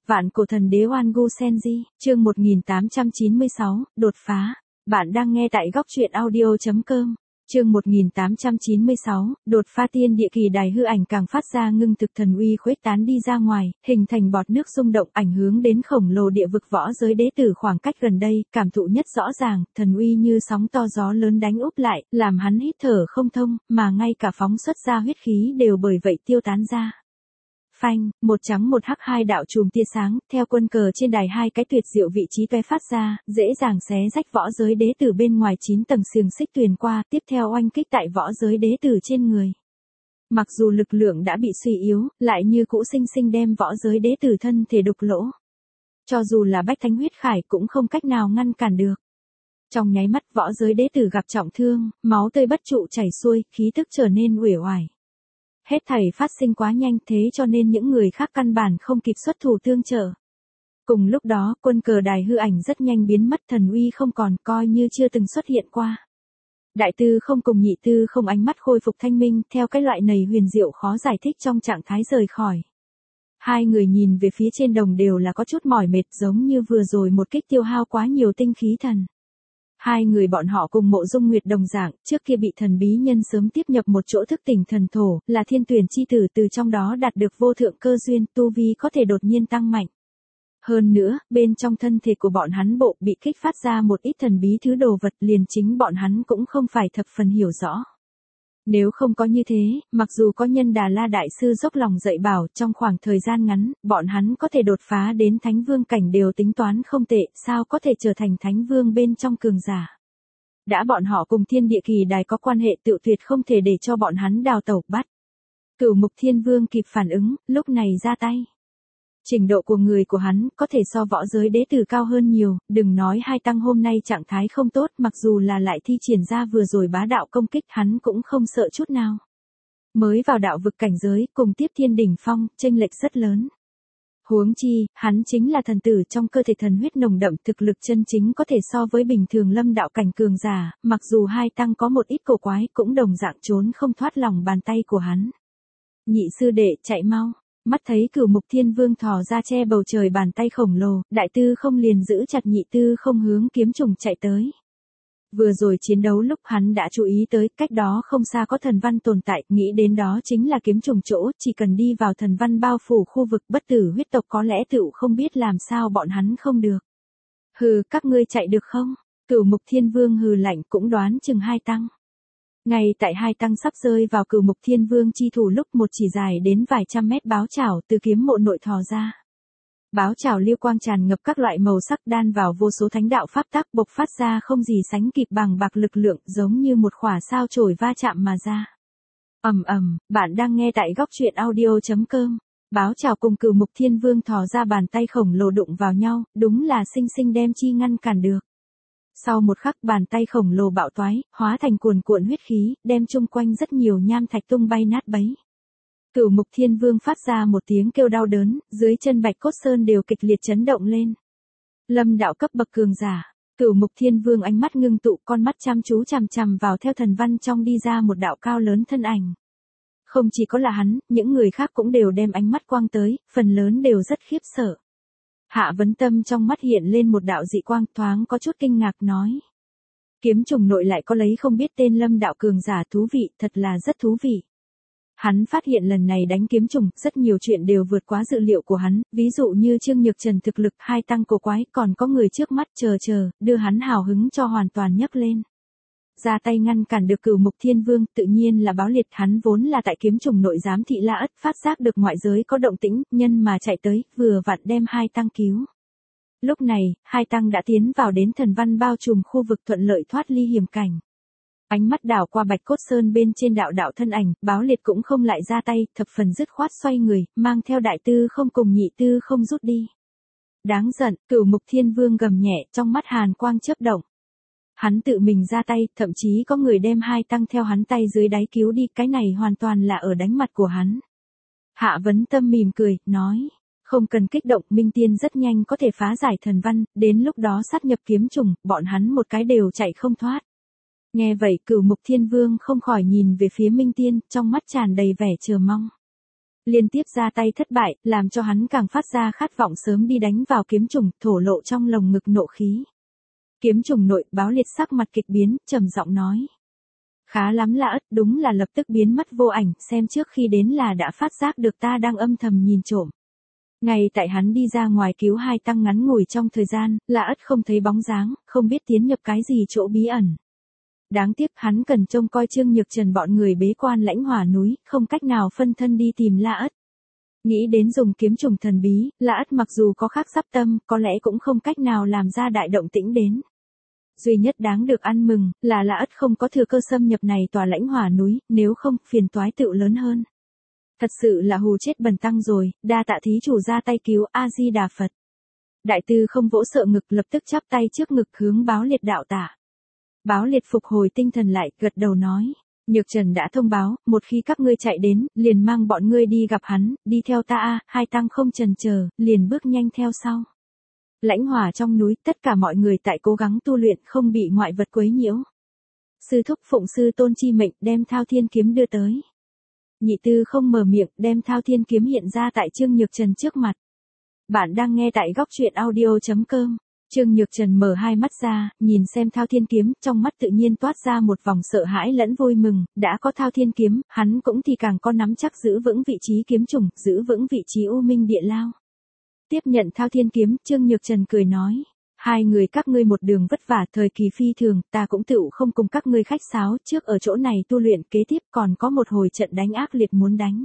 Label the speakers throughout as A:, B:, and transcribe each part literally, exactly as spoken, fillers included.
A: Vạn cổ thần đế Oan Gu Senji, chương một nghìn tám trăm chín mươi sáu, đột phá. Bạn đang nghe tại góc truyện audio chấm com. Chương một nghìn tám trăm chín mươi sáu, đột phá. Tiên địa kỳ đài hư ảnh càng phát ra ngưng thực, thần uy khuếch tán đi ra ngoài, hình thành bọt nước rung động, ảnh hướng đến khổng lồ địa vực võ giới đế tử. Khoảng cách gần đây, cảm thụ nhất rõ ràng, thần uy như sóng to gió lớn đánh úp lại, làm hắn hít thở không thông, mà ngay cả phóng xuất ra huyết khí đều bởi vậy tiêu tán ra. Phanh, một trắng một hắc hai đạo chùm tia sáng, theo quân cờ trên đài hai cái tuyệt diệu vị trí toe phát ra, dễ dàng xé rách võ giới đế tử bên ngoài chín tầng xiềng xích tuyền qua, tiếp theo oanh kích tại võ giới đế tử trên người. Mặc dù lực lượng đã bị suy yếu, lại như cũ sinh sinh đem võ giới đế tử thân thể đục lỗ. Cho dù là bách thánh huyết khải cũng không cách nào ngăn cản được. Trong nháy mắt võ giới đế tử gặp trọng thương, máu tươi bất trụ chảy xuôi, khí tức trở nên uể oải. Hết thảy phát sinh quá nhanh, thế cho nên những người khác căn bản không kịp xuất thủ tương trợ. Cùng lúc đó, quân cờ đài hư ảnh rất nhanh biến mất, thần uy không còn, coi như chưa từng xuất hiện qua. Đại tư không cùng nhị tư không ánh mắt khôi phục thanh minh, theo cái loại này huyền diệu khó giải thích trong trạng thái rời khỏi. Hai người nhìn về phía trên đồng đều là có chút mỏi mệt, giống như vừa rồi một kích tiêu hao quá nhiều tinh khí thần. Hai người bọn họ cùng Mộ Dung Nguyệt đồng dạng, trước kia bị thần bí nhân sớm tiếp nhập một chỗ thức tỉnh thần thổ, là thiên tuyển chi tử, từ trong đó đạt được vô thượng cơ duyên, tu vi có thể đột nhiên tăng mạnh. Hơn nữa, bên trong thân thể của bọn hắn bộ bị kích phát ra một ít thần bí thứ đồ vật, liền chính bọn hắn cũng không phải thập phần hiểu rõ. Nếu không có như thế, mặc dù có Nhân Đà La Đại Sư dốc lòng dạy bảo, trong khoảng thời gian ngắn, bọn hắn có thể đột phá đến Thánh Vương cảnh đều tính toán không tệ, sao có thể trở thành Thánh Vương bên trong cường giả. Đã bọn họ cùng thiên địa kỳ đài có quan hệ, tự tuyệt không thể để cho bọn hắn đào tẩu bắt. Cửu Mục Thiên Vương kịp phản ứng, lúc này ra tay. Trình độ của người của hắn có thể so võ giới đế tử cao hơn nhiều, đừng nói hai tăng hôm nay trạng thái không tốt, mặc dù là lại thi triển ra vừa rồi bá đạo công kích hắn cũng không sợ chút nào. Mới vào đạo vực cảnh giới, cùng tiếp thiên đỉnh phong, chênh lệch rất lớn. Huống chi, hắn chính là thần tử, trong cơ thể thần huyết nồng đậm, thực lực chân chính có thể so với bình thường lâm đạo cảnh cường giả, mặc dù hai tăng có một ít cổ quái cũng đồng dạng trốn không thoát lòng bàn tay của hắn. Nhị sư đệ, chạy mau. Mắt thấy Cửu Mục Thiên Vương thò ra che bầu trời bàn tay khổng lồ, đại tư không liền giữ chặt nhị tư không hướng kiếm trùng chạy tới. Vừa rồi chiến đấu lúc hắn đã chú ý tới, cách đó không xa có thần văn tồn tại, nghĩ đến đó chính là kiếm trùng chỗ, chỉ cần đi vào thần văn bao phủ khu vực bất tử huyết tộc có lẽ tựu không biết làm sao bọn hắn không được. Hừ, các ngươi chạy được không? Cửu Mục Thiên Vương hừ lạnh, cũng đoán chừng hai tăng. Ngay tại hai tăng sắp rơi vào Cửu Mục Thiên Vương chi thủ lúc, một chỉ dài đến vài trăm mét báo chảo từ kiếm mộ nội thò ra. Báo chảo liêu quang tràn ngập các loại màu sắc, đan vào vô số thánh đạo pháp tắc, bộc phát ra không gì sánh kịp bằng bạc lực lượng, giống như một khỏa sao chổi va chạm mà ra. Ầm ầm, bạn đang nghe tại góc truyện audio chấm com. Báo chảo cùng Cửu Mục Thiên Vương thò ra bàn tay khổng lồ đụng vào nhau, đúng là sinh sinh đem chi ngăn cản được. Sau một khắc bàn tay khổng lồ bạo toái, hóa thành cuồn cuộn huyết khí, đem chung quanh rất nhiều nham thạch tung bay nát bấy. Cửu Mục Thiên Vương phát ra một tiếng kêu đau đớn, dưới chân Bạch Cốt Sơn đều kịch liệt chấn động lên. Lâm đạo cấp bậc cường giả, Cửu Mục Thiên Vương ánh mắt ngưng tụ, con mắt chăm chú chằm chằm vào theo thần văn trong đi ra một đạo cao lớn thân ảnh. Không chỉ có là hắn, những người khác cũng đều đem ánh mắt quang tới, phần lớn đều rất khiếp sợ. Hạ Vấn Tâm trong mắt hiện lên một đạo dị quang, thoáng có chút kinh ngạc nói. Kiếm trùng nội lại có lấy không biết tên lâm đạo cường giả, thú vị, thật là rất thú vị. Hắn phát hiện lần này đánh kiếm trùng, rất nhiều chuyện đều vượt quá dự liệu của hắn, ví dụ như Trương Nhược Trần thực lực, hai tăng cổ quái, còn có người trước mắt chờ chờ, đưa hắn hào hứng cho hoàn toàn nhấc lên. Ra tay ngăn cản được Cửu Mục Thiên Vương, tự nhiên là Báo Liệt, hắn vốn là tại kiếm trùng nội giám thị La Ất, phát giác được ngoại giới có động tĩnh, nhân mà chạy tới, vừa vặn đem hai tăng cứu. Lúc này, hai tăng đã tiến vào đến thần văn bao trùm khu vực, thuận lợi thoát ly hiểm cảnh. Ánh mắt đảo qua Bạch Cốt Sơn bên trên đạo đạo thân ảnh, Báo Liệt cũng không lại ra tay, thập phần dứt khoát xoay người, mang theo đại tư không cùng nhị tư không rút đi. Đáng giận, Cửu Mục Thiên Vương gầm nhẹ, trong mắt hàn quang chớp động. Hắn tự mình ra tay, thậm chí có người đem hai tăng theo hắn tay dưới đáy cứu đi, cái này hoàn toàn là ở đánh mặt của hắn. Hạ Vấn Tâm mỉm cười, nói, không cần kích động, Minh Tiên rất nhanh có thể phá giải thần văn, đến lúc đó sát nhập kiếm trùng, bọn hắn một cái đều chạy không thoát. Nghe vậy Cửu Mục Thiên Vương không khỏi nhìn về phía Minh Tiên, trong mắt tràn đầy vẻ chờ mong. Liên tiếp ra tay thất bại, làm cho hắn càng phát ra khát vọng sớm đi đánh vào kiếm trùng, thổ lộ trong lồng ngực nộ khí. Kiếm trùng nội, Báo Liệt sắc mặt kịch biến, trầm giọng nói. Khá lắm Lã Ất, đúng là lập tức biến mất vô ảnh, xem trước khi đến là đã phát giác được ta đang âm thầm nhìn trộm. Ngay tại hắn đi ra ngoài cứu hai tăng ngắn ngủi trong thời gian, Lã Ất không thấy bóng dáng, không biết tiến nhập cái gì chỗ bí ẩn. Đáng tiếc hắn cần trông coi Trương Nhược Trần bọn người bế quan Lãnh Hỏa núi, không cách nào phân thân đi tìm Lã Ất. Nghĩ đến dùng kiếm trùng thần bí, Lã Ất mặc dù có khác sắp tâm, có lẽ cũng không cách nào làm ra đại động tĩnh đến. Duy nhất đáng được ăn mừng, là Lã Ất không có thừa cơ xâm nhập này tòa Lãnh Hỏa núi, nếu không, phiền toái tựu lớn hơn. Thật sự là hù chết bần tăng rồi, đa tạ thí chủ ra tay cứu, A-di-đà Phật. Đại tư không vỗ sợ ngực, lập tức chắp tay trước ngực hướng Báo Liệt đạo tạ. Báo Liệt phục hồi tinh thần lại, gật đầu nói. Nhược Trần đã thông báo, một khi các ngươi chạy đến, liền mang bọn ngươi đi gặp hắn, đi theo ta a. Hai tăng không chần chờ, liền bước nhanh theo sau. Lãnh Hỏa trong núi, tất cả mọi người tại cố gắng tu luyện, không bị ngoại vật quấy nhiễu. Sư thúc phụng sư tôn chi mệnh, đem Thao Thiên kiếm đưa tới. Nhị tư không mở miệng, đem Thao Thiên kiếm hiện ra tại Trương Nhược Trần trước mặt. Bạn đang nghe tại góc truyện audio chấm com. Trương Nhược Trần mở hai mắt ra, nhìn xem Thao Thiên kiếm, trong mắt tự nhiên toát ra một vòng sợ hãi lẫn vui mừng, đã có Thao Thiên kiếm, hắn cũng thì càng có nắm chắc giữ vững vị trí kiếm trùng, giữ vững vị trí U Minh Địa Lao. Tiếp nhận Thao Thiên kiếm, Trương Nhược Trần cười nói, hai người các ngươi một đường vất vả, thời kỳ phi thường, ta cũng tựu không cùng các ngươi khách sáo, trước ở chỗ này tu luyện, kế tiếp còn có một hồi trận đánh ác liệt muốn đánh.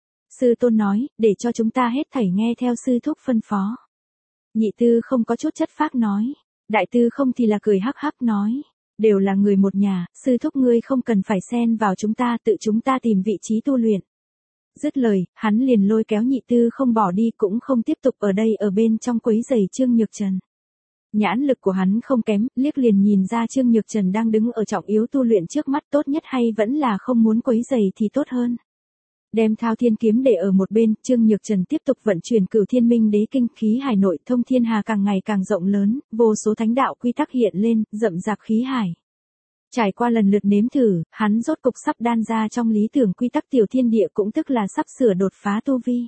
A: Sư tôn nói, để cho chúng ta hết thảy nghe theo sư thúc phân phó. Nhị tư không có chút chất phác nói. Đại tư không thì là cười hắc hắc nói. Đều là người một nhà, sư thúc ngươi không cần phải xen vào chúng ta, tự chúng ta tìm vị trí tu luyện. Dứt lời, hắn liền lôi kéo nhị tư không bỏ đi, cũng không tiếp tục ở đây ở bên trong quấy giày Trương Nhược Trần. Nhãn lực của hắn không kém, liếc liền nhìn ra Trương Nhược Trần đang đứng ở trọng yếu tu luyện trước mắt, tốt nhất hay vẫn là không muốn quấy giày thì tốt hơn. Đem Thao Thiên kiếm để ở một bên, Trương Nhược Trần tiếp tục vận chuyển Cửu Thiên Minh Đế kinh, khí hải nội thông thiên hà càng ngày càng rộng lớn, vô số thánh đạo quy tắc hiện lên, rậm rạp khí hải. Trải qua lần lượt nếm thử, hắn rốt cục sắp đan ra trong lý tưởng quy tắc tiểu thiên địa, cũng tức là sắp sửa đột phá tu vi.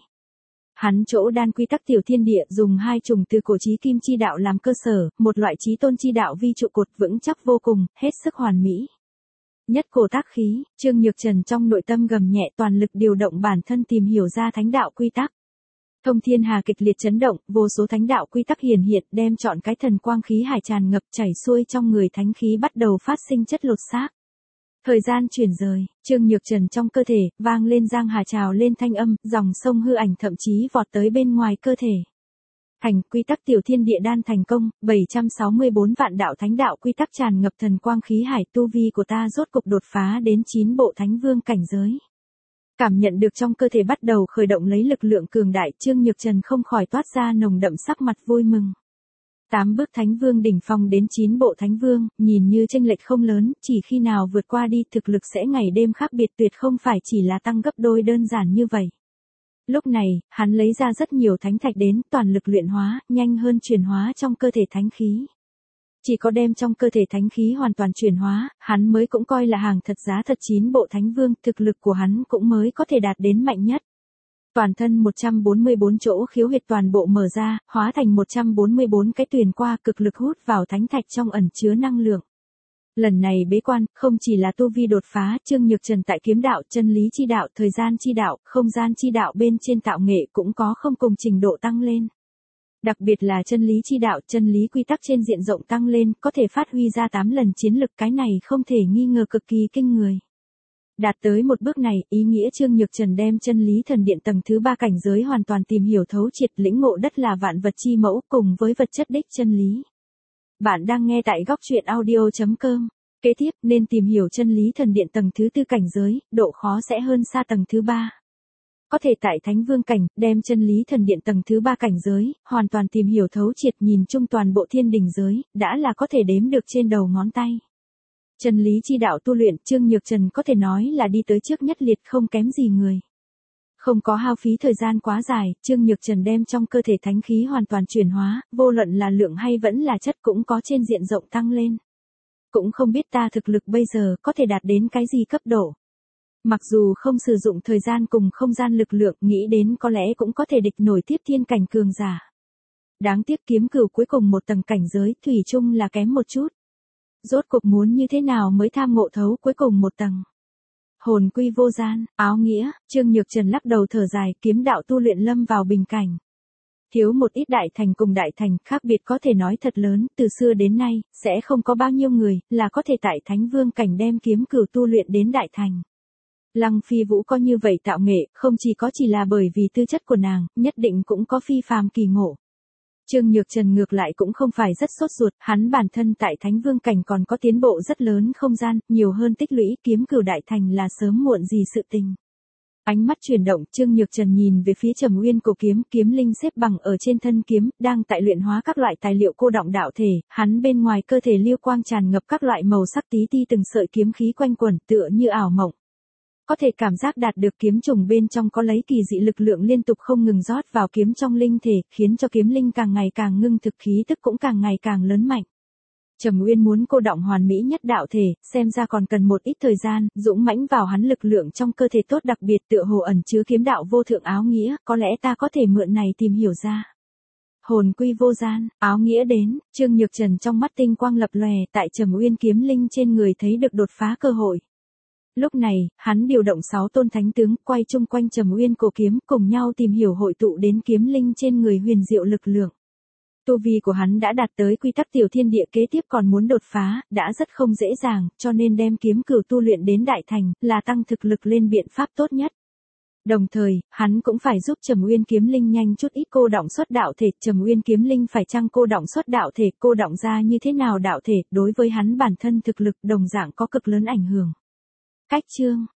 A: Hắn chỗ đan quy tắc tiểu thiên địa dùng hai chủng từ cổ chí kim chi đạo làm cơ sở, một loại chí tôn chi đạo vi trụ cột vững chắc vô cùng, hết sức hoàn mỹ. Nhất cổ tác khí, Trương Nhược Trần trong nội tâm gầm nhẹ, toàn lực điều động bản thân tìm hiểu ra thánh đạo quy tắc. Thông thiên hà kịch liệt chấn động, vô số thánh đạo quy tắc hiển hiện, đem trọn cái thần quang khí hải tràn ngập chảy xuôi trong người, thánh khí bắt đầu phát sinh chất lột xác. Thời gian chuyển rời, Trương Nhược Trần trong cơ thể, vang lên giang hà trào lên thanh âm, dòng sông hư ảnh thậm chí vọt tới bên ngoài cơ thể. Thành, quy tắc tiểu thiên địa đan thành công, bảy trăm sáu mươi bốn vạn đạo thánh đạo quy tắc tràn ngập thần quang khí hải, tu vi của ta rốt cục đột phá đến chín bộ thánh vương cảnh giới. Cảm nhận được trong cơ thể bắt đầu khởi động lấy lực lượng cường đại, Trương Nhược Trần không khỏi toát ra nồng đậm sắc mặt vui mừng. Tám bước thánh vương đỉnh phong đến chín bộ thánh vương, nhìn như chênh lệch không lớn, chỉ khi nào vượt qua đi, thực lực sẽ ngày đêm khác biệt, tuyệt không phải chỉ là tăng gấp đôi đơn giản như vậy. Lúc này, hắn lấy ra rất nhiều thánh thạch đến, toàn lực luyện hóa, nhanh hơn chuyển hóa trong cơ thể thánh khí. Chỉ có đem trong cơ thể thánh khí hoàn toàn chuyển hóa, hắn mới cũng coi là hàng thật giá thật chín bộ thánh vương, thực lực của hắn cũng mới có thể đạt đến mạnh nhất. Toàn thân một trăm bốn mươi bốn chỗ khiếu huyệt toàn bộ mở ra, hóa thành một trăm bốn mươi bốn cái tuyền qua, cực lực hút vào thánh thạch trong ẩn chứa năng lượng. Lần này bế quan, không chỉ là tu vi đột phá, Trương Nhược Trần tại kiếm đạo, chân lý chi đạo, thời gian chi đạo, không gian chi đạo bên trên tạo nghệ cũng có không cùng trình độ tăng lên. Đặc biệt là chân lý chi đạo, chân lý quy tắc trên diện rộng tăng lên, có thể phát huy ra tám lần chiến lực, cái này không thể nghi ngờ cực kỳ kinh người. Đạt tới một bước này, ý nghĩa Trương Nhược Trần đem chân lý thần điện tầng thứ ba cảnh giới hoàn toàn tìm hiểu thấu triệt, lĩnh ngộ đất là vạn vật chi mẫu, cùng với vật chất đích chân lý. Bạn đang nghe tại góc truyện audio chấm com. Kế tiếp, nên tìm hiểu chân lý thần điện tầng thứ tư cảnh giới, độ khó sẽ hơn xa tầng thứ ba. Có thể tại thánh vương cảnh, đem chân lý thần điện tầng thứ ba cảnh giới, hoàn toàn tìm hiểu thấu triệt, nhìn chung toàn bộ thiên đình giới, đã là có thể đếm được trên đầu ngón tay. Chân lý chi đạo tu luyện, Trương Nhược Trần có thể nói là đi tới trước nhất liệt, không kém gì người. Không có hao phí thời gian quá dài, Trương Nhược Trần đem trong cơ thể thánh khí hoàn toàn chuyển hóa, vô luận là lượng hay vẫn là chất cũng có trên diện rộng tăng lên. Cũng không biết ta thực lực bây giờ có thể đạt đến cái gì cấp độ. Mặc dù không sử dụng thời gian cùng không gian lực lượng, nghĩ đến có lẽ cũng có thể địch nổi tiếp thiên cảnh cường giả. Đáng tiếc kiếm cửu cuối cùng một tầng cảnh giới, thủy chung là kém một chút. Rốt cuộc muốn như thế nào mới tham ngộ thấu cuối cùng một tầng. Hồn quy vô gian, áo nghĩa, Trương Nhược Trần lắc đầu thở dài, kiếm đạo tu luyện lâm vào bình cảnh. Thiếu một ít đại thành cùng đại thành, khác biệt có thể nói thật lớn, từ xưa đến nay, sẽ không có bao nhiêu người, là có thể tại Thánh Vương cảnh đem kiếm cửu tu luyện đến đại thành. Lăng Phi Vũ có như vậy tạo nghệ, không chỉ có chỉ là bởi vì tư chất của nàng, nhất định cũng có phi phàm kỳ ngộ. Trương Nhược Trần ngược lại cũng không phải rất sốt ruột, hắn bản thân tại Thánh Vương cảnh còn có tiến bộ rất lớn không gian, nhiều hơn tích lũy, kiếm cửu đại thành là sớm muộn gì sự tình. Ánh mắt chuyển động, Trương Nhược Trần nhìn về phía Trầm Uyên cổ kiếm, kiếm linh xếp bằng ở trên thân kiếm, đang tại luyện hóa các loại tài liệu cô đọng đạo thể, hắn bên ngoài cơ thể liêu quang tràn ngập các loại màu sắc tí ti từng sợi kiếm khí quanh quẩn, tựa như ảo mộng. Có thể cảm giác đạt được kiếm trùng bên trong có lấy kỳ dị lực lượng liên tục không ngừng rót vào kiếm trong linh thể, khiến cho kiếm linh càng ngày càng ngưng thực, khí tức cũng càng ngày càng lớn mạnh. Trầm Uyên muốn cô đọng hoàn mỹ nhất đạo thể, xem ra còn cần một ít thời gian, dũng mãnh vào hắn lực lượng trong cơ thể tốt đặc biệt tựa hồ ẩn chứa kiếm đạo vô thượng áo nghĩa, có lẽ ta có thể mượn này tìm hiểu ra. Hồn quy vô gian, áo nghĩa đến, Trương Nhược Trần trong mắt tinh quang lập lòe, tại Trầm Uyên kiếm linh trên người thấy được đột phá cơ hội. Lúc này, hắn điều động sáu tôn thánh tướng, quay chung quanh Trầm Uyên cổ kiếm, cùng nhau tìm hiểu hội tụ đến kiếm linh trên người huyền diệu lực lượng. Tu vi của hắn đã đạt tới quy tắc tiểu thiên địa, kế tiếp còn muốn đột phá, đã rất không dễ dàng, cho nên đem kiếm cửu tu luyện đến đại thành, là tăng thực lực lên biện pháp tốt nhất. Đồng thời, hắn cũng phải giúp Trầm Uyên kiếm linh nhanh chút ít cô đọng xuất đạo thể, Trầm Uyên kiếm linh phải chăng cô đọng xuất đạo thể, cô đọng ra như thế nào đạo thể, đối với hắn bản thân thực lực đồng dạng có cực lớn ảnh hưởng. Cách chương